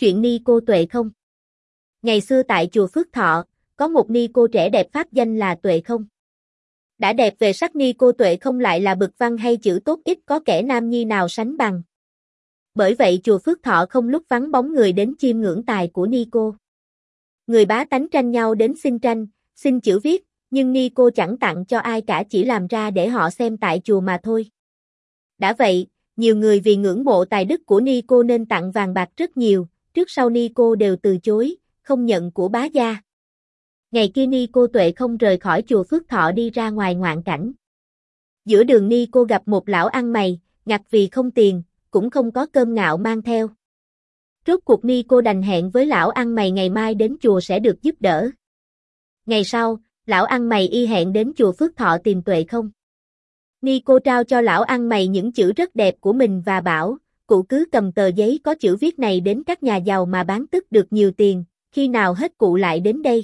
Chuyện ni cô Tuệ không? Ngày xưa tại chùa Phước Thọ, có một ni cô trẻ đẹp pháp danh là Tuệ không. Đã đẹp về sắc ni cô Tuệ không lại là bực văn hay chữ tốt ít có kẻ nam nhi nào sánh bằng. Bởi vậy chùa Phước Thọ không lúc vắng bóng người đến chiêm ngưỡng tài của ni cô. Người bá tánh tranh nhau đến xin tranh, xin chữ viết, nhưng ni cô chẳng tặng cho ai cả, chỉ làm ra để họ xem tại chùa mà thôi. Đã vậy, nhiều người vì ngưỡng mộ tài đức của ni cô nên tặng vàng bạc rất nhiều, trước sau ni cô đều từ chối, không nhận của bá gia. Ngày kia ni cô Tuệ không rời khỏi chùa Phước Thọ đi ra ngoài ngoạn cảnh. Giữa đường ni cô gặp một lão ăn mày, ngặt vì không tiền, cũng không có cơm ngạo mang theo. Rốt cuộc ni cô đành hẹn với lão ăn mày ngày mai đến chùa sẽ được giúp đỡ. Ngày sau, lão ăn mày y hẹn đến chùa Phước Thọ tìm Tuệ không. Ni cô trao cho lão ăn mày những chữ rất đẹp của mình và bảo, cụ cứ cầm tờ giấy có chữ viết này đến các nhà giàu mà bán tức được nhiều tiền, khi nào hết cụ lại đến đây.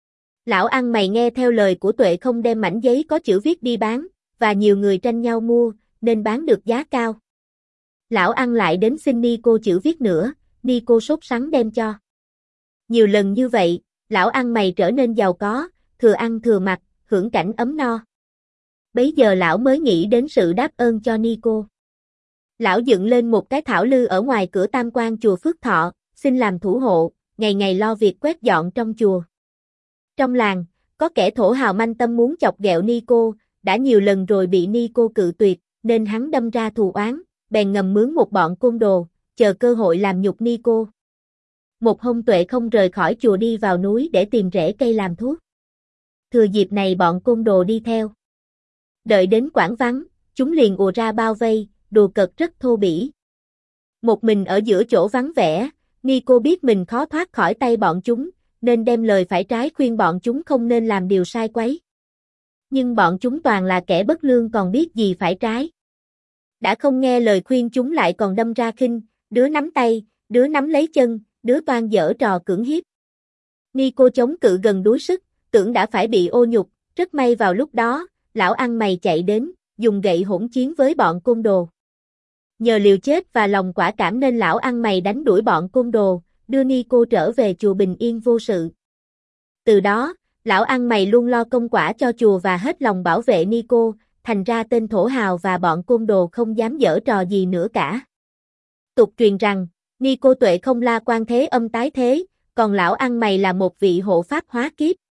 Lão ăn mày nghe theo lời của Tuệ không đem mảnh giấy có chữ viết đi bán, và nhiều người tranh nhau mua, nên bán được giá cao. Lão ăn lại đến xin ni cô chữ viết nữa, ni cô sốt sắng đem cho. Nhiều lần như vậy, lão ăn mày trở nên giàu có, thừa ăn thừa mặc, hưởng cảnh ấm no. Bấy giờ lão mới nghĩ đến sự đáp ơn cho ni cô. Lão dựng lên một cái thảo lư ở ngoài cửa tam quan chùa Phước Thọ, xin làm thủ hộ, ngày ngày lo việc quét dọn trong chùa. Trong làng, có kẻ thổ hào manh tâm muốn chọc ghẹo ni cô, đã nhiều lần rồi bị ni cô cự tuyệt, nên hắn đâm ra thù oán, bèn ngầm mướn một bọn côn đồ, chờ cơ hội làm nhục ni cô. Một hôm Tuệ không rời khỏi chùa đi vào núi để tìm rễ cây làm thuốc. Thừa dịp này bọn côn đồ đi theo. Đợi đến quãng vắng, chúng liền ùa ra bao vây, đùa cợt rất thô bỉ. Một mình ở giữa chỗ vắng vẻ, ni cô biết mình khó thoát khỏi tay bọn chúng, nên đem lời phải trái khuyên bọn chúng không nên làm điều sai quấy. Nhưng bọn chúng toàn là kẻ bất lương còn biết gì phải trái. Đã không nghe lời khuyên chúng lại còn đâm ra khinh, đứa nắm tay, đứa nắm lấy chân, đứa toan giở trò cưỡng hiếp. Ni cô chống cự gần đuối sức, tưởng đã phải bị ô nhục, rất may vào lúc đó, lão ăn mày chạy đến, dùng gậy hỗn chiến với bọn côn đồ. Nhờ liều chết và lòng quả cảm nên lão ăn mày đánh đuổi bọn côn đồ, đưa ni cô trở về chùa bình yên vô sự. Từ đó, lão ăn mày luôn lo công quả cho chùa và hết lòng bảo vệ ni cô, thành ra tên thổ hào và bọn côn đồ không dám giở trò gì nữa cả. Tục truyền rằng, ni cô Tuệ không la quan thế âm tái thế, còn lão ăn mày là một vị hộ pháp hóa kiếp.